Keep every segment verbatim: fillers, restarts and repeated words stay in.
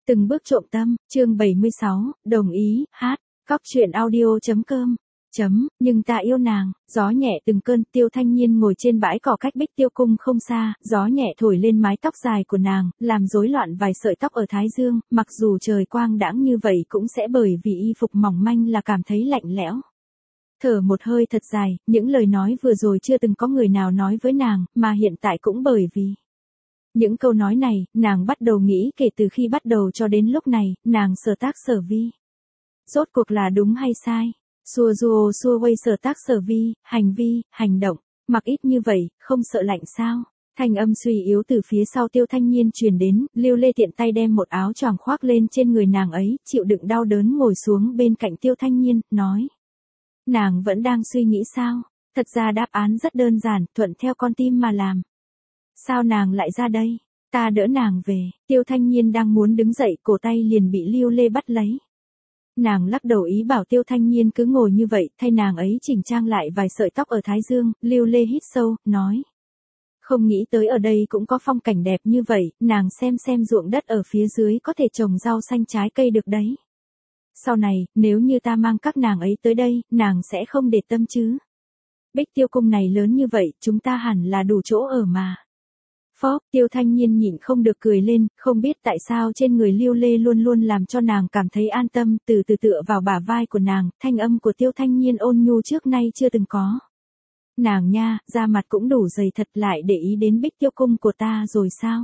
Từng bước trộm tâm, chương bảy mươi sáu, đồng ý, hát, cóc truyện audio.com. Chấm, nhưng ta yêu nàng, gió nhẹ từng cơn. Tiêu Thanh Nhiên ngồi trên bãi cỏ cách Bích Tiêu Cung không xa, gió nhẹ thổi lên mái tóc dài của nàng, làm rối loạn vài sợi tóc ở thái dương, mặc dù trời quang đãng như vậy cũng sẽ bởi vì y phục mỏng manh là cảm thấy lạnh lẽo. Thở một hơi thật dài, những lời nói vừa rồi chưa từng có người nào nói với nàng, mà hiện tại cũng bởi vì những câu nói này, nàng bắt đầu nghĩ kể từ khi bắt đầu cho đến lúc này, nàng sở tác sở vi. Rốt cuộc là đúng hay sai? Xua rùa xua quay sở tác sở vi, hành vi, hành động, mặc ít như vậy, không sợ lạnh sao? Thanh âm suy yếu từ phía sau Tiêu Thanh Nhiên truyền đến, Lưu Lê tiện tay đem một áo choàng khoác lên trên người nàng ấy, chịu đựng đau đớn ngồi xuống bên cạnh Tiêu Thanh Nhiên, nói. Nàng vẫn đang suy nghĩ sao? Thật ra đáp án rất đơn giản, thuận theo con tim mà làm. Sao nàng lại ra đây? Ta đỡ nàng về. Tiêu Thanh Nhiên đang muốn đứng dậy, cổ tay liền bị Lưu Lê bắt lấy. Nàng lắc đầu ý bảo Tiêu Thanh Nhiên cứ ngồi như vậy, thay nàng ấy chỉnh trang lại vài sợi tóc ở thái dương. Lưu Lê hít sâu, nói. Không nghĩ tới ở đây cũng có phong cảnh đẹp như vậy, nàng xem xem ruộng đất ở phía dưới có thể trồng rau xanh trái cây được đấy. Sau này, nếu như ta mang các nàng ấy tới đây, nàng sẽ không để tâm chứ. Bích Tiêu Cung này lớn như vậy, chúng ta hẳn là đủ chỗ ở mà. Phó, Tiêu Thanh Nhiên nhịn không được cười lên, không biết tại sao trên người Lưu Lê luôn luôn làm cho nàng cảm thấy an tâm, từ từ tựa vào bả vai của nàng, thanh âm của Tiêu Thanh Nhiên ôn nhu trước nay chưa từng có. Nàng nha, da mặt cũng đủ dày thật, lại để ý đến Bích Tiêu Cung của ta rồi sao?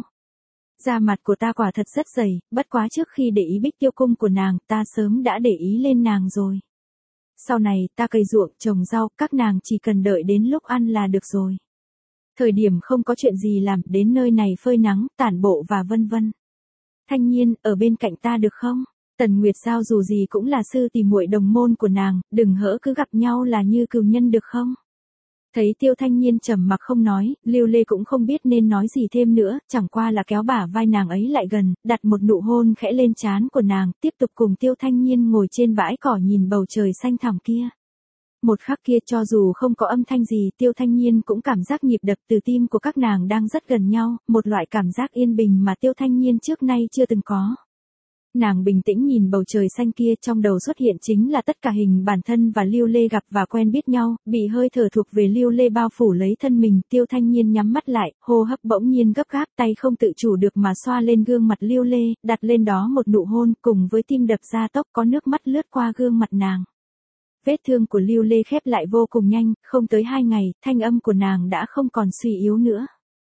Da mặt của ta quả thật rất dày, bất quá trước khi để ý Bích Tiêu Cung của nàng, ta sớm đã để ý lên nàng rồi. Sau này, ta cày ruộng, trồng rau, các nàng chỉ cần đợi đến lúc ăn là được rồi. Thời điểm không có chuyện gì làm, đến nơi này phơi nắng, tản bộ và vân vân. Thanh Nhiên, ở bên cạnh ta được không? Tần Nguyệt Giao dù gì cũng là sư tỷ muội đồng môn của nàng, đừng hỡ cứ gặp nhau là như cừu nhân được không? Thấy Tiêu Thanh Nhiên trầm mặc không nói, Lưu Lê cũng không biết nên nói gì thêm nữa, chẳng qua là kéo bả vai nàng ấy lại gần, đặt một nụ hôn khẽ lên trán của nàng, tiếp tục cùng Tiêu Thanh Nhiên ngồi trên bãi cỏ nhìn bầu trời xanh thẳm kia. Một khắc kia cho dù không có âm thanh gì, Tiêu Thanh Nhiên cũng cảm giác nhịp đập từ tim của các nàng đang rất gần nhau, một loại cảm giác yên bình mà Tiêu Thanh Nhiên trước nay chưa từng có. Nàng bình tĩnh nhìn bầu trời xanh kia, trong đầu xuất hiện chính là tất cả hình bản thân và Lưu Lê gặp và quen biết nhau, bị hơi thở thuộc về Lưu Lê bao phủ lấy thân mình. Tiêu Thanh Nhiên nhắm mắt lại, hô hấp bỗng nhiên gấp gáp, tay không tự chủ được mà xoa lên gương mặt Lưu Lê, đặt lên đó một nụ hôn, cùng với tim đập gia tốc, có nước mắt lướt qua gương mặt nàng. Vết thương của Lưu Lê khép lại vô cùng nhanh, không tới hai ngày, thanh âm của nàng đã không còn suy yếu nữa.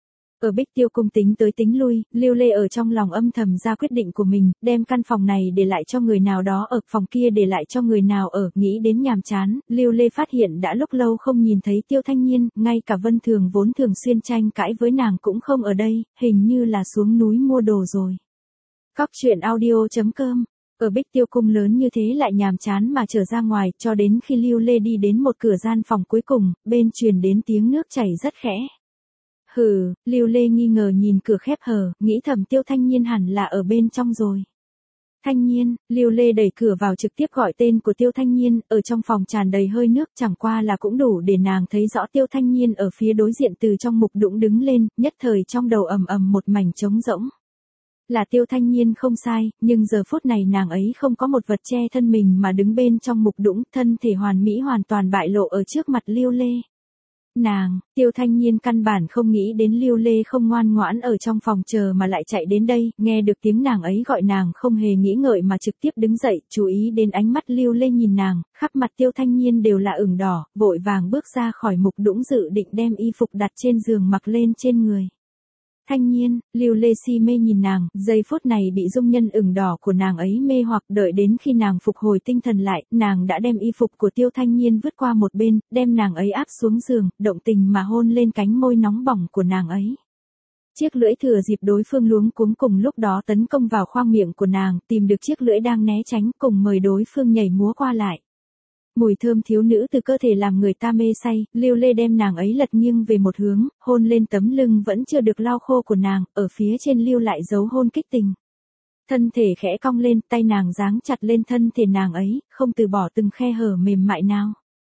Ở Bích Tiêu Cung tính tới tính lui, Lưu Lê ở trong lòng âm thầm ra quyết định của mình, đem căn phòng này để lại cho người nào đó ở, phòng kia để lại cho người nào ở, nghĩ đến nhàm chán, Lưu Lê phát hiện đã lúc lâu không nhìn thấy Tiêu Thanh Nhiên, ngay cả Vân Thường vốn thường xuyên tranh cãi với nàng cũng không ở đây, hình như là xuống núi mua đồ rồi. Cóc truyện audio.com. Ở Bích Tiêu Cung lớn như thế lại nhàm chán mà trở ra ngoài, cho đến khi Lưu Lê đi đến một cửa gian phòng cuối cùng, bên truyền đến tiếng nước chảy rất khẽ. Hừ, Lưu Lê nghi ngờ nhìn cửa khép hờ, nghĩ thầm Tiêu Thanh Nhiên hẳn là ở bên trong rồi. Thanh Nhiên, Lưu Lê đẩy cửa vào trực tiếp gọi tên của Tiêu Thanh Nhiên, ở trong phòng tràn đầy hơi nước, chẳng qua là cũng đủ để nàng thấy rõ Tiêu Thanh Nhiên ở phía đối diện từ trong mục đũng đứng lên, nhất thời trong đầu ầm ầm một mảnh trống rỗng. Là Tiêu Thanh Nhiên không sai, nhưng giờ phút này nàng ấy không có một vật che thân mình mà đứng bên trong mục đũng, thân thể hoàn mỹ hoàn toàn bại lộ ở trước mặt Lưu Lê. Nàng, Tiêu Thanh Nhiên căn bản không nghĩ đến Lưu Lê không ngoan ngoãn ở trong phòng chờ mà lại chạy đến đây, nghe được tiếng nàng ấy gọi nàng không hề nghĩ ngợi mà trực tiếp đứng dậy, chú ý đến ánh mắt Lưu Lê nhìn nàng, khắp mặt Tiêu Thanh Nhiên đều là ửng đỏ, vội vàng bước ra khỏi mục đũng dự định đem y phục đặt trên giường mặc lên trên người. Thanh Nhiên, Lưu Lê si mê nhìn nàng, giây phút này bị dung nhân ửng đỏ của nàng ấy mê hoặc, đợi đến khi nàng phục hồi tinh thần lại, nàng đã đem y phục của Tiêu Thanh Nhiên vứt qua một bên, đem nàng ấy áp xuống giường, động tình mà hôn lên cánh môi nóng bỏng của nàng ấy. Chiếc lưỡi thừa dịp đối phương luống cuống cùng lúc đó tấn công vào khoang miệng của nàng, tìm được chiếc lưỡi đang né tránh, cùng mời đối phương nhảy múa qua lại. Mùi thơm thiếu nữ từ cơ thể làm người ta mê say, Lưu Lê đem nàng ấy lật nghiêng về một hướng, hôn lên tấm lưng vẫn chưa được lau khô của nàng, ở phía trên lưu lại dấu hôn kích tình. Thân thể khẽ cong lên, tay nàng giáng chặt lên thân thể nàng ấy, không từ bỏ từng khe hở mềm mại nào.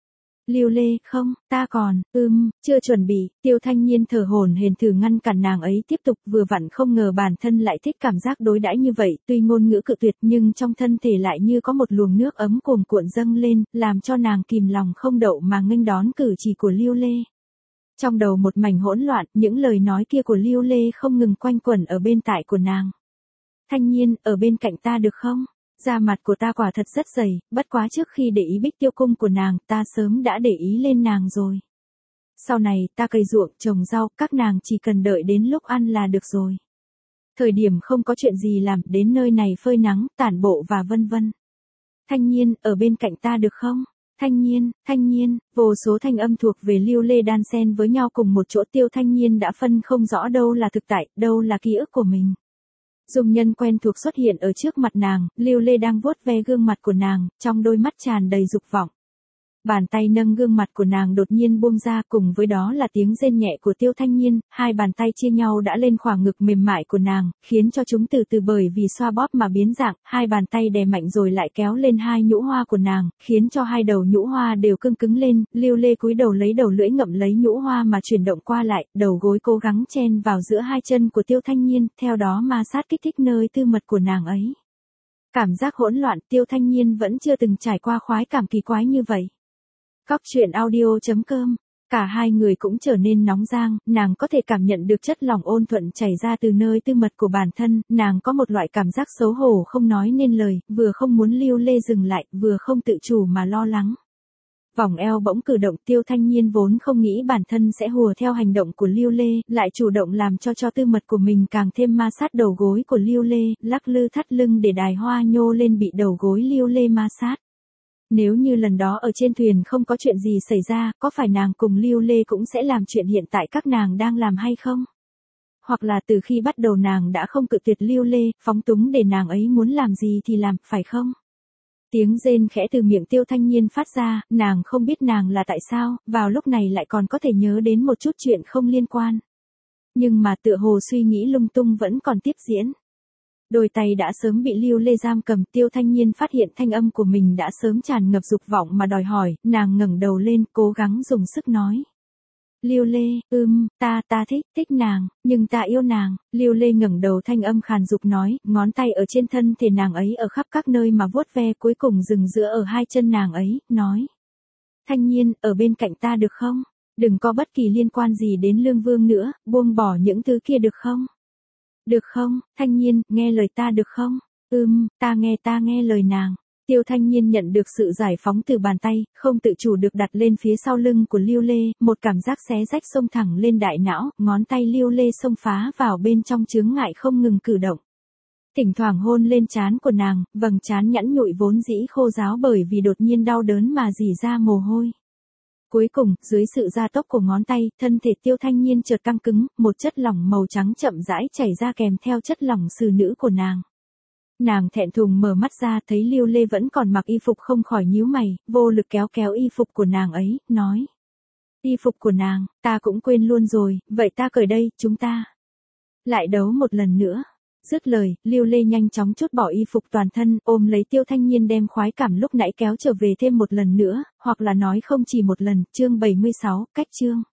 Lưu Lê, không, ta còn, ưm, chưa chuẩn bị, Tiêu Thanh Nhiên thở hổn hển thử ngăn cản nàng ấy tiếp tục, vừa vặn không ngờ bản thân lại thích cảm giác đối đãi như vậy, tuy ngôn ngữ cự tuyệt nhưng trong thân thể lại như có một luồng nước ấm cuồn cuộn dâng lên, làm cho nàng kìm lòng không đậu mà nghênh đón cử chỉ của Lưu Lê. Trong đầu một mảnh hỗn loạn, những lời nói kia của Lưu Lê không ngừng quanh quẩn ở bên tai của nàng. Thanh Nhiên, ở bên cạnh ta được không? Da mặt của ta quả thật rất dày, bất quá trước khi để ý Bích Tiêu Cung của nàng, ta sớm đã để ý lên nàng rồi. Sau này, ta cày ruộng, trồng rau, các nàng chỉ cần đợi đến lúc ăn là được rồi. Thời điểm không có chuyện gì làm, đến nơi này phơi nắng, tản bộ và vân vân. Thanh Nhiên, ở bên cạnh ta được không? Thanh Nhiên, Thanh Nhiên, vô số thanh âm thuộc về Lưu Lê đan xen với nhau cùng một chỗ. Tiêu Thanh Nhiên đã phân không rõ đâu là thực tại, đâu là ký ức của mình. Dung nhân quen thuộc xuất hiện ở trước mặt nàng, Lưu Lê đang vuốt ve gương mặt của nàng, trong đôi mắt tràn đầy dục vọng. Bàn tay nâng gương mặt của nàng đột nhiên buông ra, cùng với đó là tiếng rên nhẹ của Tiêu Thanh Nhiên, hai bàn tay chia nhau đã lên khoảng ngực mềm mại của nàng, khiến cho chúng từ từ bởi vì xoa bóp mà biến dạng, hai bàn tay đè mạnh rồi lại kéo lên hai nhũ hoa của nàng, khiến cho hai đầu nhũ hoa đều cưng cứng lên. Lưu Lê cúi đầu lấy đầu lưỡi ngậm lấy nhũ hoa mà chuyển động qua lại, đầu gối cố gắng chen vào giữa hai chân của Tiêu Thanh Nhiên, theo đó ma sát kích thích nơi tư mật của nàng ấy. Cảm giác hỗn loạn, Tiêu Thanh Nhiên vẫn chưa từng trải qua khoái cảm kỳ quái như vậy. Cóc truyện audio chấm com, cả hai người cũng trở nên nóng giang, nàng có thể cảm nhận được chất lỏng ôn thuận chảy ra từ nơi tư mật của bản thân, nàng có một loại cảm giác xấu hổ không nói nên lời, vừa không muốn Lưu Lê dừng lại, vừa không tự chủ mà lo lắng. Vòng eo bỗng cử động, Tiêu Thanh Nhiên vốn không nghĩ bản thân sẽ hùa theo hành động của Lưu Lê, lại chủ động làm cho cho tư mật của mình càng thêm ma sát đầu gối của Lưu Lê, lắc lư thắt lưng để đài hoa nhô lên bị đầu gối Lưu Lê ma sát. Nếu như lần đó ở trên thuyền không có chuyện gì xảy ra, có phải nàng cùng Lưu Lê cũng sẽ làm chuyện hiện tại các nàng đang làm hay không? Hoặc là từ khi bắt đầu nàng đã không cự tuyệt Lưu Lê, phóng túng để nàng ấy muốn làm gì thì làm, phải không? Tiếng rên khẽ từ miệng Tiêu Thanh Nhiên phát ra, nàng không biết nàng là tại sao, vào lúc này lại còn có thể nhớ đến một chút chuyện không liên quan. Nhưng mà tựa hồ suy nghĩ lung tung vẫn còn tiếp diễn. Đôi tay đã sớm bị Lưu Lê giam cầm, Tiêu Thanh Nhiên phát hiện thanh âm của mình đã sớm tràn ngập dục vọng mà đòi hỏi, nàng ngẩng đầu lên, cố gắng dùng sức nói. Lưu Lê, ưm, ta, ta thích, thích nàng, nhưng ta yêu nàng. Lưu Lê ngẩng đầu, thanh âm khàn dục nói, ngón tay ở trên thân thể nàng ấy ở khắp các nơi mà vuốt ve, cuối cùng dừng giữa ở hai chân nàng ấy, nói. Thanh Nhiên, ở bên cạnh ta được không? Đừng có bất kỳ liên quan gì đến Lương Vương nữa, buông bỏ những thứ kia được không? Được không, Thanh Nhiên, nghe lời ta được không? Ừm, ta nghe ta nghe lời nàng. Tiêu Thanh Nhiên nhận được sự giải phóng từ bàn tay, không tự chủ được đặt lên phía sau lưng của Lưu Lê, một cảm giác xé rách xông thẳng lên đại não, ngón tay Lưu Lê xông phá vào bên trong chướng ngại không ngừng cử động. Thỉnh thoảng hôn lên trán của nàng, vầng trán nhẵn nhụi vốn dĩ khô ráo bởi vì đột nhiên đau đớn mà rỉ ra mồ hôi. Cuối cùng, dưới sự gia tốc của ngón tay, thân thể Tiêu Thanh Nhiên chợt căng cứng, một chất lỏng màu trắng chậm rãi chảy ra kèm theo chất lỏng xử nữ của nàng. Nàng thẹn thùng mở mắt ra, thấy Lưu Lê vẫn còn mặc y phục không khỏi nhíu mày, vô lực kéo kéo y phục của nàng ấy, nói. Y phục của nàng, ta cũng quên luôn rồi, vậy ta cởi đây, chúng ta lại đấu một lần nữa. Dứt lời, Lưu Lê nhanh chóng trút bỏ y phục toàn thân, ôm lấy Tiêu Thanh Nhiên đem khoái cảm lúc nãy kéo trở về thêm một lần nữa, hoặc là nói không chỉ một lần. Chương bảy mươi sáu, cách chương.